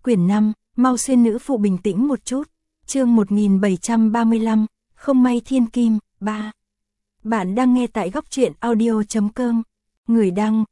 Quyển 5, mau xuyên nữ phụ bình tĩnh một chút. Chương 1735, không may thiên kim, 3. Bạn đang nghe tại góc truyện audio.com. Người đăng,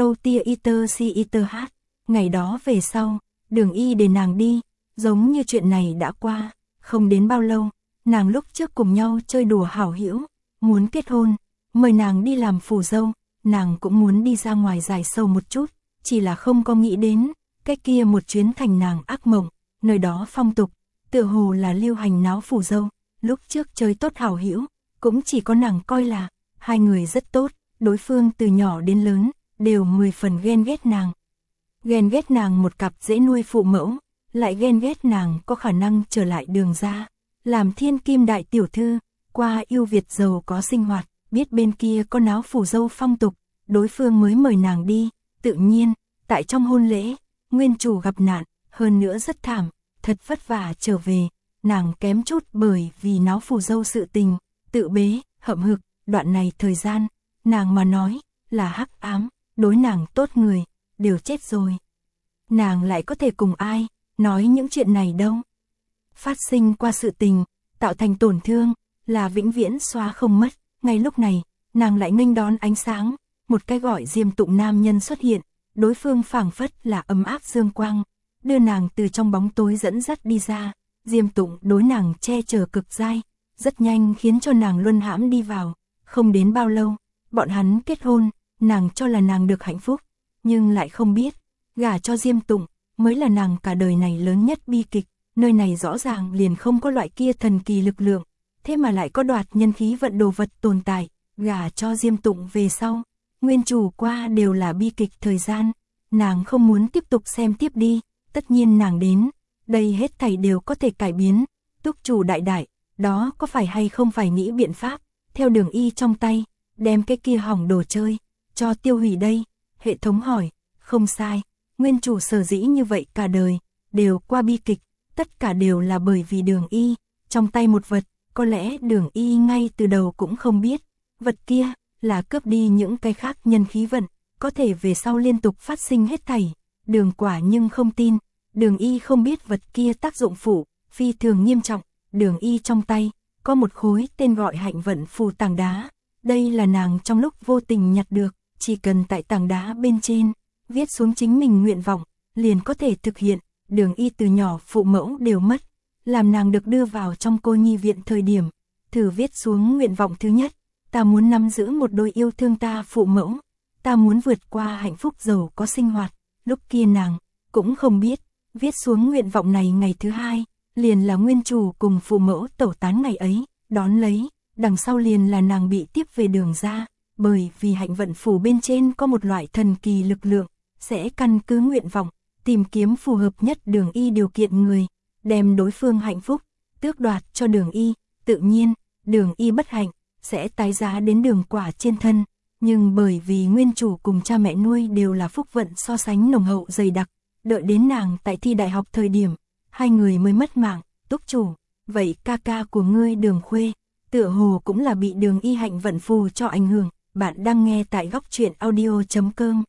Erotiaiter. Ngày đó về sau, Đường Y để nàng đi, giống như chuyện này đã qua, không đến bao lâu, nàng lúc trước cùng nhau chơi đùa hảo hữu, muốn kết hôn, mời nàng đi làm phù dâu, nàng cũng muốn đi ra ngoài giải sầu một chút, chỉ là không có nghĩ đến, cái kia một chuyến thành nàng ác mộng, nơi đó phong tục, tựa hồ là lưu hành náo phù dâu, lúc trước chơi tốt hảo hữu, cũng chỉ có nàng coi là, hai người rất tốt, đối phương từ nhỏ đến lớn, đều 10 phần ghen ghét nàng. Ghen ghét nàng một cặp dễ nuôi phụ mẫu, lại ghen ghét nàng có khả năng trở lại Đường gia, làm thiên kim đại tiểu thư, qua yêu Việt giàu có sinh hoạt, biết bên kia có náo phù dâu phong tục, đối phương mới mời nàng đi, tự nhiên, tại trong hôn lễ, nguyên chủ gặp nạn, hơn nữa rất thảm, thật vất vả trở về, nàng kém chút bởi vì náo phù dâu sự tình, tự bế, hậm hực, đoạn này thời gian, nàng mà nói, là hắc ám, đối nàng tốt người, đều chết rồi. Nàng lại có thể cùng ai, nói những chuyện này đâu. Phát sinh qua sự tình, tạo thành tổn thương, là vĩnh viễn xóa không mất, ngay lúc này, nàng lại nghênh đón ánh sáng, một cái gọi Diêm Tụng nam nhân xuất hiện, đối phương phảng phất là ấm áp dương quang, đưa nàng từ trong bóng tối dẫn dắt đi ra, Diêm Tụng đối nàng che chở cực dai, rất nhanh khiến cho nàng luân hãm đi vào, không đến bao lâu, bọn hắn kết hôn, nàng cho là nàng được hạnh phúc, nhưng lại không biết, gả cho Diêm Tụng, mới là nàng cả đời này lớn nhất bi kịch, nơi này rõ ràng liền không có loại kia thần kỳ lực lượng, thế mà lại có đoạt nhân khí vận đồ vật tồn tại, gả cho Diêm Tụng về sau, nguyên chủ qua đều là bi kịch thời gian, nàng không muốn tiếp tục xem tiếp đi, tất nhiên nàng đến, đây hết thảy đều có thể cải biến, túc chủ đại đại, đó có phải hay không phải nghĩ biện pháp, theo Đường Y trong tay, đem cái kia hỏng đồ chơi, cho tiêu hủy đây, hệ thống hỏi, không sai, nguyên chủ sở dĩ như vậy cả đời, đều qua bi kịch, tất cả đều là bởi vì Đường Y, trong tay một vật, có lẽ Đường Y ngay từ đầu cũng không biết, vật kia, là cướp đi những cái khác nhân khí vận, có thể về sau liên tục phát sinh hết thảy, Đường quả nhưng không tin, Đường Y không biết vật kia tác dụng phụ, phi thường nghiêm trọng, Đường Y trong tay, có một khối tên gọi hạnh vận phù tảng đá, đây là nàng trong lúc vô tình nhặt được, chỉ cần tại tảng đá bên trên, viết xuống chính mình nguyện vọng, liền có thể thực hiện, Đường Y từ nhỏ phụ mẫu đều mất, làm nàng được đưa vào trong cô nhi viện thời điểm, thử viết xuống nguyện vọng thứ nhất, ta muốn nắm giữ một đôi yêu thương ta phụ mẫu, ta muốn vượt qua hạnh phúc giàu có sinh hoạt, lúc kia nàng, cũng không biết, viết xuống nguyện vọng này ngày thứ hai, liền là nguyên chủ cùng phụ mẫu tẩu tán ngày ấy, đón lấy, đằng sau liền là nàng bị tiếp về Đường gia, bởi vì hạnh vận phù bên trên có một loại thần kỳ lực lượng, sẽ căn cứ nguyện vọng, tìm kiếm phù hợp nhất Đường Y điều kiện người, đem đối phương hạnh phúc, tước đoạt cho Đường Y, tự nhiên, Đường Y bất hạnh, sẽ tái giá đến Đường quả trên thân, nhưng bởi vì nguyên chủ cùng cha mẹ nuôi đều là phúc vận so sánh nồng hậu dày đặc, đợi đến nàng tại thi đại học thời điểm, hai người mới mất mạng, túc chủ, vậy ca ca của ngươi Đường Khuê, tựa hồ cũng là bị Đường Y hạnh vận phù cho ảnh hưởng, bạn đang nghe tại góc truyện audio.com.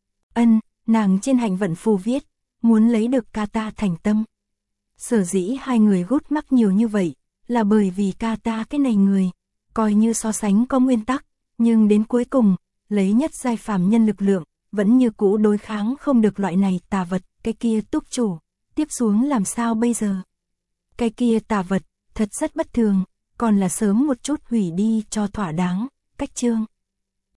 Nàng trên hạnh vận phù viết, muốn lấy được ca ta thành tâm. Sở dĩ hai người gút mắc nhiều như vậy, là bởi vì ca ta cái này người, coi như so sánh có nguyên tắc, nhưng đến cuối cùng, lấy nhất giai phàm nhân lực lượng, vẫn như cũ đối kháng không được loại này tà vật, cái kia túc chủ, tiếp xuống làm sao bây giờ? Cái kia tà vật, thật rất bất thường, còn là sớm một chút hủy đi cho thỏa đáng, cách chương.